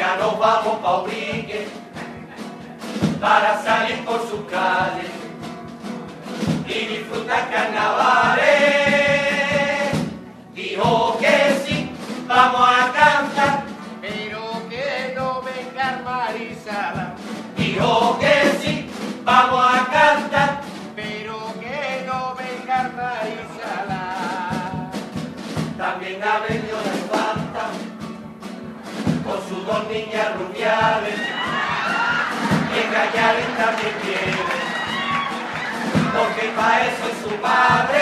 mañana nos vamos pa' Ubrique para salir por sus calles y disfrutar carnavales. Dijo que sí, vamos a cantar, pero que no venga Marisala. Dijo que sí, vamos a cantar, pero que no venga Marisala. También ha venido la infanta con sus dos niñas rubiales, y en Gallaren también quiere, porque pa' eso es su padre.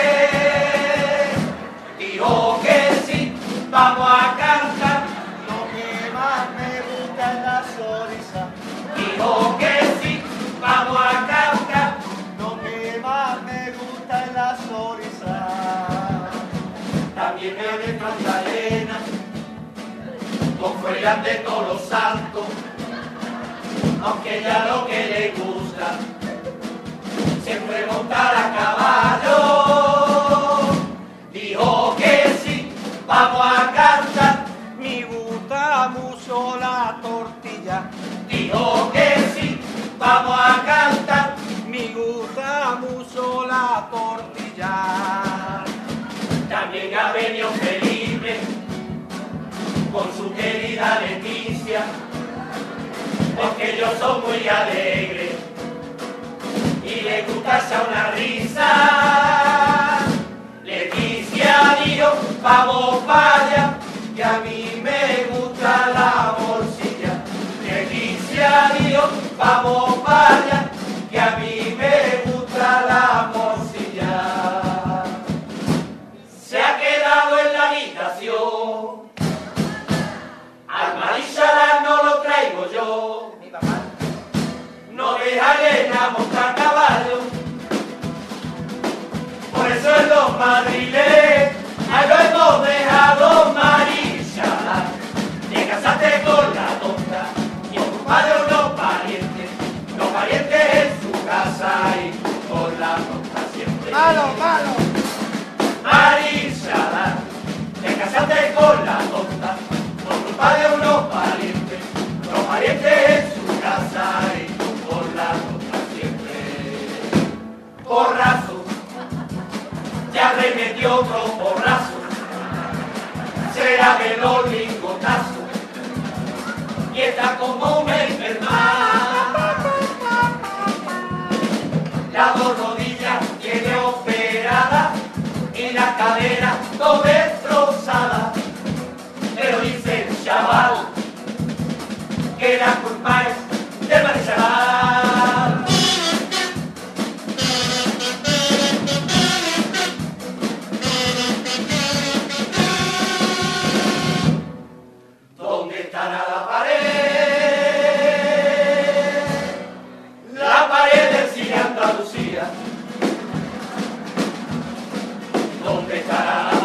Dijo que sí, vamos a cantar, Lo que más me gusta es la sonrisa. dijo que sí, vamos a cantar, Lo que más me gusta es la sonrisa. también me de Magdalena, con fueras de todos los santos, aunque ella lo que le gusta, siempre montar a caballo. Dijo que sí, vamos a cantar, Me gusta mucho la tortilla. dijo que sí, vamos a cantar, Me gusta mucho la tortilla. también ha venido Felipe, con su querida Leticia, porque ellos son muy alegres y les gusta echar una risa. Leticia dijo, vamos para allá, que a mí me gusta la morcilla. Leticia dijo, vamos para allá, que a mí me gusta la morcilla. Se ha quedado en la habitación, al Marisala no lo traigo yo, Mi papá. no deja Elena montar caballo, por eso en los madriles, ahí lo hemos dejado Marisala, te casaste con la tonta, y ocupado unos parientes en su casa y con la tonta siempre. Malo, malo. Marisala, te casaste con la tonta, por culpa de unos parientes en su casa y tú por la tonta siempre. Porrazo, ya remetió otro porrazo, será de los lingotazos, y está como una enferma. Las dos rodillas tiene operadas y la cadera todo destrozada, pero dice el chaval que la culpa es del Marisala. ¿Dónde estará la pared? La pared del cine Andalucía. ¿Dónde estará la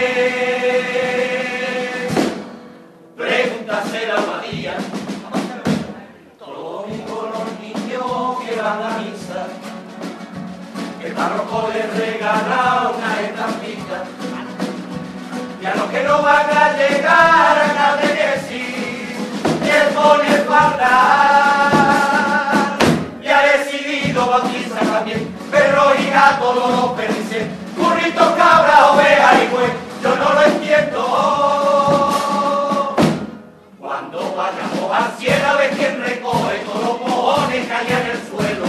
pared? Pregúntasela a María. Todos los domingos los niños que van a misa, el párroco les regala una estampita. Y a los que no van a llegar a la de sí, les pone faltar. Y ha decidido bautizar también perro y gato, los perdices, burritos, cabra, oveja y buey. Yo no lo entiendo. Cuando vayamos al cielo a ver quién recoge todos los mojones que hay en el suelo.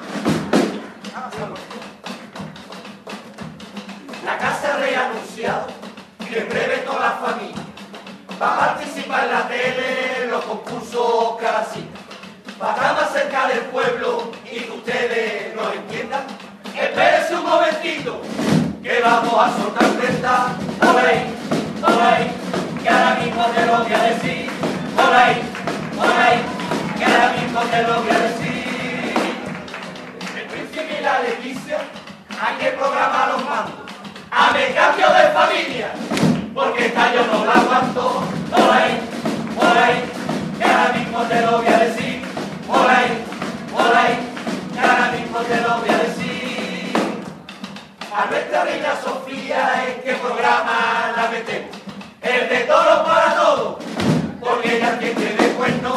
La casa rey ha anunciado que en breve toda la familia va a participar en la tele en los concursos cada cita. Para estar más cerca del pueblo y que ustedes nos entiendan, espérense un momentito, que vamos a soltar prenda. Por ahí, que ahora mismo te lo voy a decir. Por ahí, que ahora mismo te lo voy a decir. El príncipe y la Leticia hay que programar los mandos. A mi cambio de familia, porque esta yo no la aguanto. Por ahí, que ahora mismo te lo voy a decir. Por ahí, que ahora mismo te lo voy a decir. A nuestra reina Sofía, ¿en qué programa la metemos? El de todos para todos, porque ella tiene de cuerno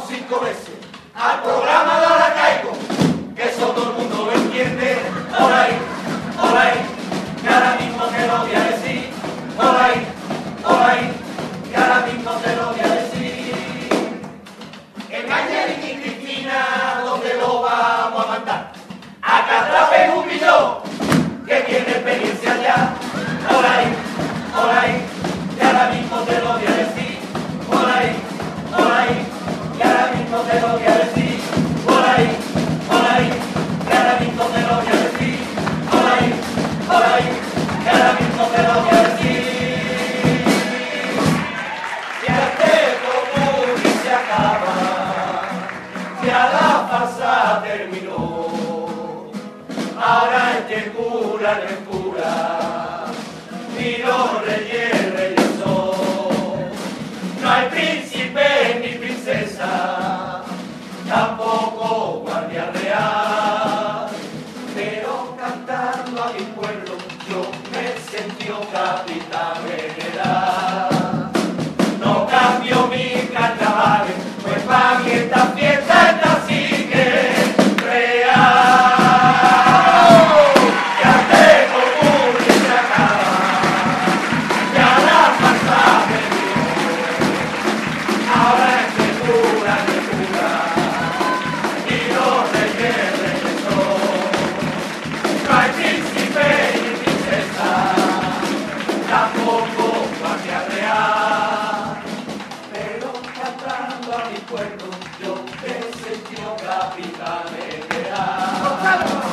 5 veces al programa de la caigo, que eso todo el mundo lo entiende. Por ahí, que ahora mismo te lo voy a decir. Por ahí, que ahora mismo te lo voy a decir. En Ángel y Cristina, ¿dónde lo vamos a mandar? A que atrapen un millón, que tiene experiencia ya. Por ahí, que ahora mismo te lo voy a decir. Por ahí, que ahora mismo te lo voy a decir. Por ahí, que ahora mismo te lo voy a decir. Por ahí, que ahora mismo te lo voy a decir. Ya este común y se acaba, ya la farsa terminó. Ahora este cura no es cura, ni los reyes son. No hay príncipe ni princesa, tampoco guardia real. Pero cantando a mi pueblo yo me sentí capitán general. No cambio mi carnaval, pues para mí esta fiesta esta sí que es real. Yo me sentí capitán general.